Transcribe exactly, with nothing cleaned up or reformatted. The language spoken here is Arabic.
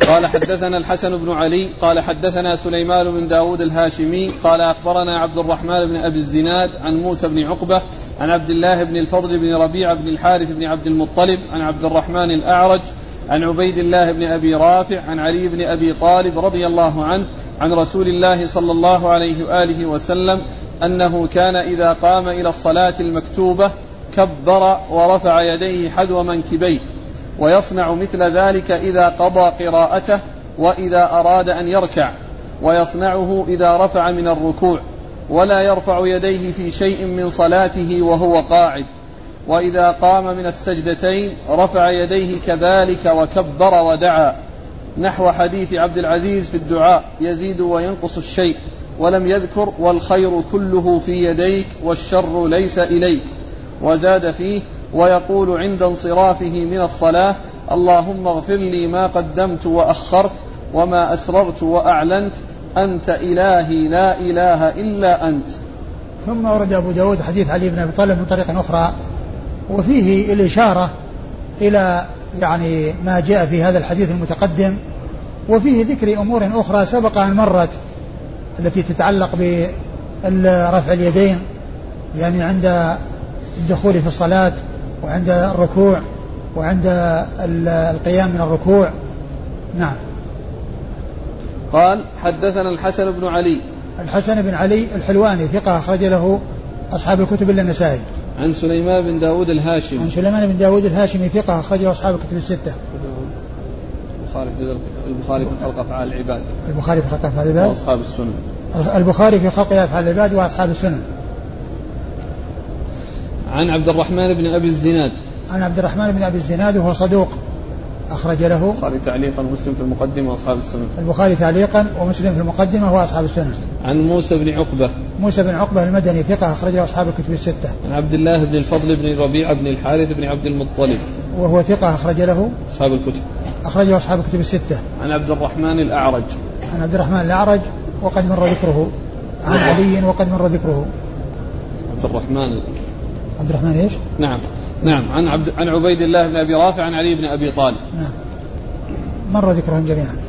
قال حدثنا الحسن بن علي قال حدثنا سليمان بن داود الهاشمي قال أخبرنا عبد الرحمن بن أبي الزناد عن موسى بن عقبة عن عبد الله بن الفضل بن ربيعة بن الحارث بن عبد المطلب عن عبد الرحمن الأعرج عن عبيد الله بن أبي رافع عن علي بن أبي طالب رضي الله عنه عن رسول الله صلى الله عليه وآله وسلم أنه كان إذا قام إلى الصلاة المكتوبة كبر ورفع يديه حذو منكبيه، ويصنع مثل ذلك إذا قضى قراءته وإذا أراد أن يركع، ويصنعه إذا رفع من الركوع، ولا يرفع يديه في شيء من صلاته وهو قاعد، وإذا قام من السجدتين رفع يديه كذلك وكبر ودعا، نحو حديث عبد العزيز في الدعاء يزيد وينقص الشيء، ولم يذكر والخير كله في يديك والشر ليس إليك. وزاد فيه ويقول عند انصرافه من الصلاة اللهم اغفر لي ما قدمت وأخرت وما أسررت وأعلنت أنت إلهي لا إله إلا أنت. ثم ورد أبو داود حديث علي بن أبي طالب من طريق أخرى، وفيه الإشارة إلى يعني ما جاء في هذا الحديث المتقدم، وفيه ذكر أمور أخرى سبق أن مرت التي تتعلق برفع اليدين، يعني عند الدخول في الصلاة وعند الركوع وعند القيام من الركوع. نعم. قال حدثنا الحسن بن علي. الحسن بن علي الحلواني ثقة أخرج له أصحاب الكتب إلا النسائي. عن سليمان بن داود الهاشمي. عن سليمان بن داود الهاشمي ثقة أخرج له أصحاب الكتب الستة. البخاري في خلق أفعال العباد. البخاري في خلق أفعال العباد. وأصحاب السنن. البخاري في خلق أفعال العباد وأصحاب السنن. عن عبد الرحمن بن أبي الزناد. عن عبد الرحمن بن أبي الزناد وهو صدوق أخرج له البخاري تعليقا ومسلم في المقدمة وأصحاب السنن. البخاري تعليقا ومسلم في المقدمة وأصحاب السنن. عن موسى بن عقبة. موسى بن عقبة المدني ثقة أخرج له أصحاب الكتب الستة. عن عبد الله بن الفضل بن ربيعة بن الحارث بن عبد المطلب وهو ثقة أخرج له أصحاب الكتب. أخرج له أصحاب الكتب الستة. عن عبد الرحمن الأعرج. عن عبد الرحمن الأعرج وقد مر ذكره. عن علي وقد مر ذكره. عبد الرحمن عبد الرحمن إيش؟ نعم نعم عن عبد عن عبيد الله بن أبي رافع عن علي بن أبي طالب. نعم مر ذكرهم جميعا.